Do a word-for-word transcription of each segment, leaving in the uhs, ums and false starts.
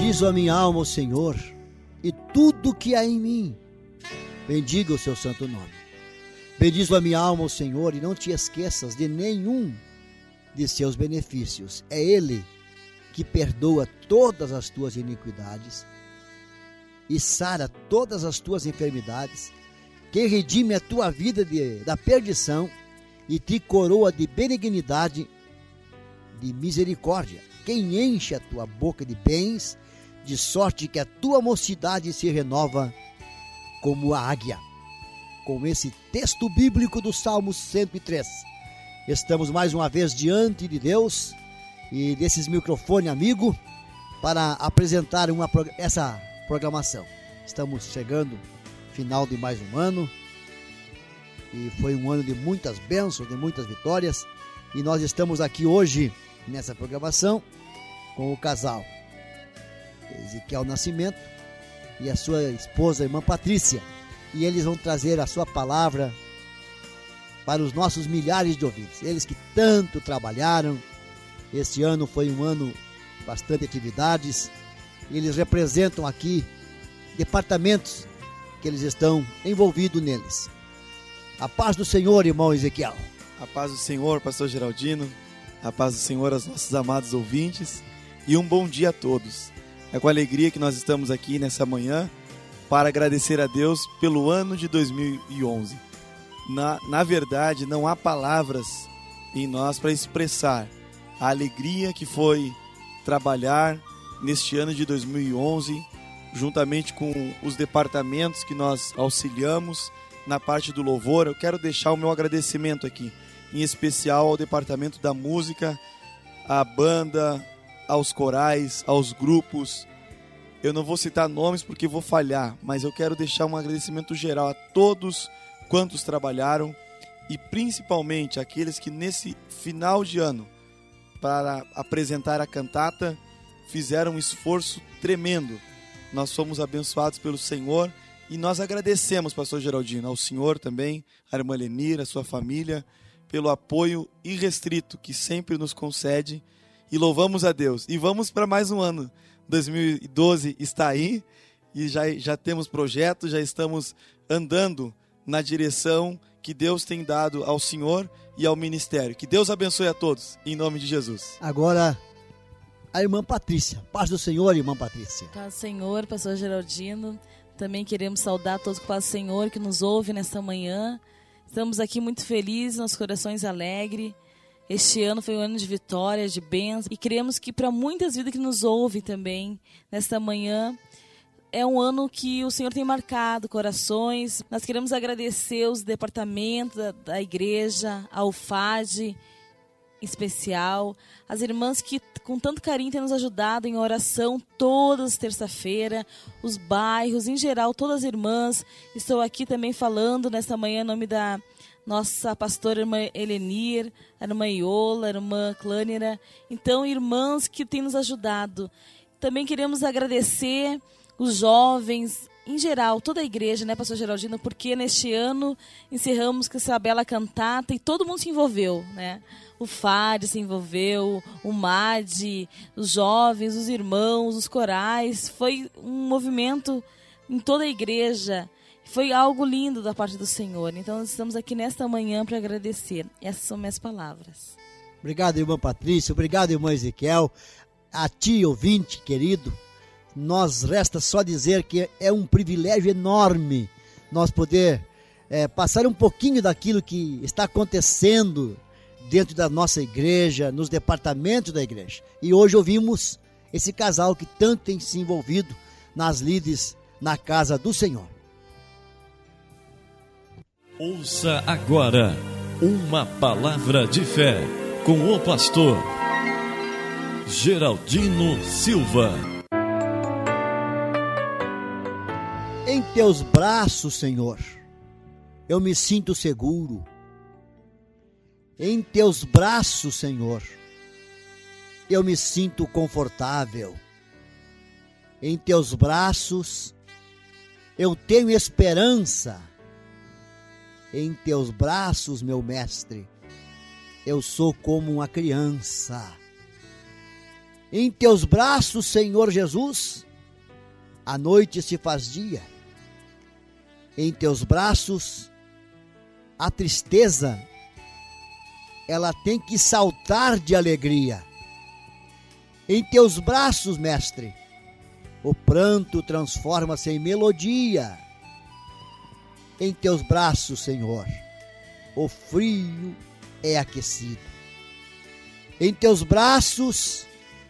Bendiz a minha alma, o Senhor, e tudo que há em mim, bendiga o seu santo nome. Bendiz a minha alma, o Senhor, e não te esqueças de nenhum de seus benefícios. É Ele que perdoa todas as tuas iniquidades e sara todas as tuas enfermidades, que redime a tua vida de, da perdição e te coroa de benignidade, de misericórdia. Quem enche a tua boca de bens, de sorte que a tua mocidade se renova como a águia. Com esse texto bíblico do Salmo cento e três, estamos mais uma vez diante de Deus e desses microfones, amigo, para apresentar uma, essa programação. Estamos chegando ao final de mais um ano e foi um ano de muitas bênçãos, de muitas vitórias, e nós estamos aqui hoje nessa programação com o casal Ezequiel Nascimento e a sua esposa, a irmã Patrícia, e eles vão trazer a sua palavra para os nossos milhares de ouvintes, eles que tanto trabalharam. Este ano foi um ano bastante atividades, e eles representam aqui departamentos que eles estão envolvidos neles. A paz do Senhor, irmão Ezequiel. A paz do Senhor, pastor Geraldino. A paz do Senhor aos nossos amados ouvintes. E um bom dia a todos. É com alegria que nós estamos aqui nessa manhã para agradecer a Deus pelo ano de dois mil e onze. Na, na verdade, não há palavras em nós para expressar a alegria que foi trabalhar neste ano de dois mil e onze, juntamente com os departamentos que nós auxiliamos na parte do louvor. Eu quero deixar o meu agradecimento aqui, em especial ao departamento da música, à banda, aos corais, aos grupos. Eu não vou citar nomes porque vou falhar, mas eu quero deixar um agradecimento geral a todos quantos trabalharam e principalmente aqueles que nesse final de ano, para apresentar a cantata, fizeram um esforço tremendo. Nós fomos abençoados pelo Senhor e nós agradecemos, pastor Geraldino, ao Senhor também, a irmã Lenir, a sua família, pelo apoio irrestrito que sempre nos concede, e louvamos a Deus. E vamos para mais um ano. dois mil e doze está aí e já, já temos projetos, já estamos andando na direção que Deus tem dado ao Senhor e ao ministério. Que Deus abençoe a todos, em nome de Jesus. Agora, a irmã Patrícia. Paz do Senhor, irmã Patrícia. Paz do Senhor, pastor Geraldino. Também queremos saudar todos com paz do Senhor que nos ouve nesta manhã. Estamos aqui muito felizes, nossos corações alegres. Este ano foi um ano de vitória, de bênção. E queremos que para muitas vidas que nos ouvem também, nesta manhã, é um ano que o Senhor tem marcado corações. Nós queremos agradecer os departamentos da, da igreja, a U F A D em especial, as irmãs que com tanto carinho têm nos ajudado em oração todas as terça-feira, os bairros, em geral, todas as irmãs. Estou aqui também falando nesta manhã em nome da nossa pastora irmã Elenir, a irmã Iola, a irmã Clânira. Então, irmãs que têm nos ajudado. Também queremos agradecer os jovens, em geral, toda a igreja, né, pastor Geraldino, porque neste ano encerramos com essa bela cantata e todo mundo se envolveu, né? O F A D se envolveu, o M A D, os jovens, os irmãos, os corais. Foi um movimento em toda a igreja. Foi algo lindo da parte do Senhor. Então, nós estamos aqui nesta manhã para agradecer. Essas são minhas palavras. Obrigado, irmã Patrícia. Obrigado, irmão Ezequiel. A ti, ouvinte querido, nós resta só dizer que é um privilégio enorme nós poder é, passar um pouquinho daquilo que está acontecendo dentro da nossa igreja, nos departamentos da igreja. E hoje ouvimos esse casal que tanto tem se envolvido nas lides na casa do Senhor. Ouça agora uma palavra de fé com o pastor Geraldino Silva. Em teus braços, Senhor, eu me sinto seguro. Em teus braços, Senhor, eu me sinto confortável. Em teus braços, eu tenho esperança. Em teus braços, meu mestre, eu sou como uma criança. Em teus braços, Senhor Jesus, a noite se faz dia. Em teus braços, a tristeza, ela tem que saltar de alegria. Em teus braços, Mestre, o pranto transforma-se em melodia. Em teus braços, Senhor, o frio é aquecido. Em teus braços,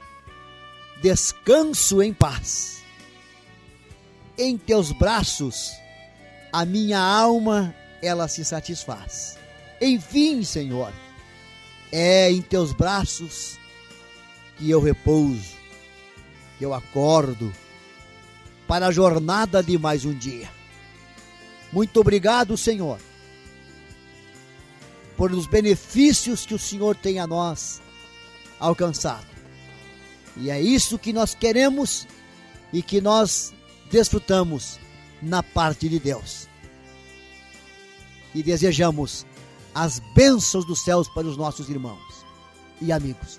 descanso em paz. Em teus braços, a minha alma, ela se satisfaz. Enfim, Senhor, é em teus braços que eu repouso, que eu acordo para a jornada de mais um dia. Muito obrigado, Senhor, por os benefícios que o Senhor tem a nós alcançado. E é isso que nós queremos e que nós desfrutamos na parte de Deus. E desejamos as bênçãos dos céus para os nossos irmãos e amigos.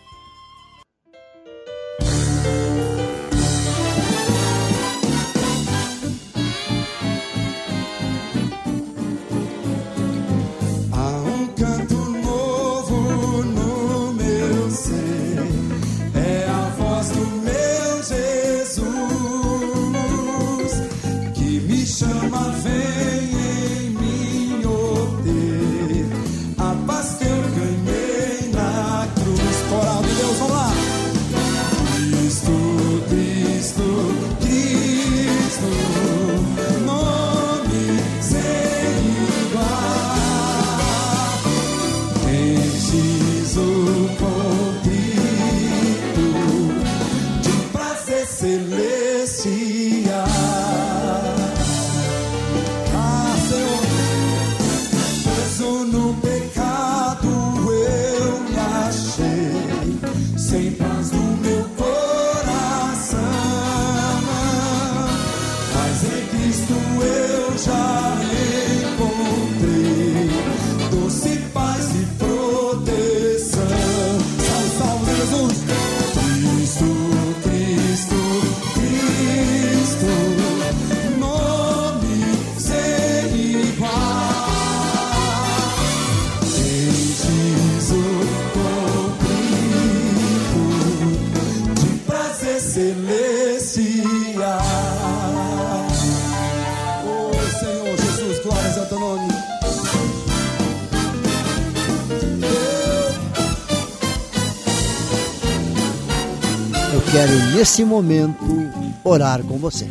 Quero nesse momento orar com você.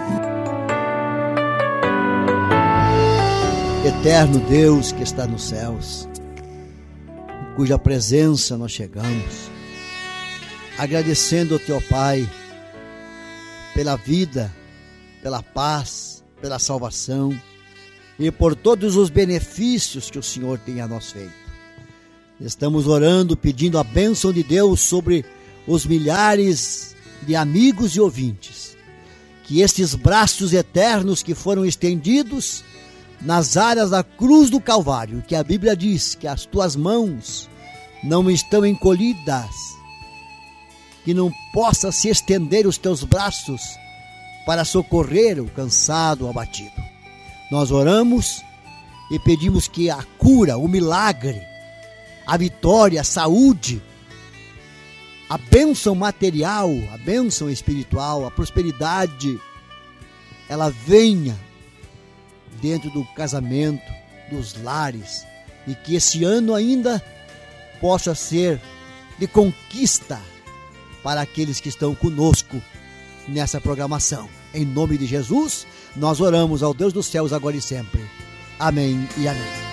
Eterno Deus que está nos céus, em cuja presença nós chegamos, agradecendo ao Teu Pai pela vida, pela paz, pela salvação e por todos os benefícios que o Senhor tem a nós feito. Estamos orando, pedindo a bênção de Deus sobre os milhares de amigos e ouvintes, que estes braços eternos que foram estendidos nas áreas da cruz do Calvário, que a Bíblia diz que as tuas mãos não estão encolhidas, que não possa se estender os teus braços para socorrer o cansado, o abatido. Nós oramos e pedimos que a cura, o milagre, a vitória, a saúde, a bênção material, a bênção espiritual, a prosperidade, ela venha dentro do casamento, dos lares, e que esse ano ainda possa ser de conquista para aqueles que estão conosco nessa programação. Em nome de Jesus, nós oramos ao Deus dos céus agora e sempre. Amém e amém.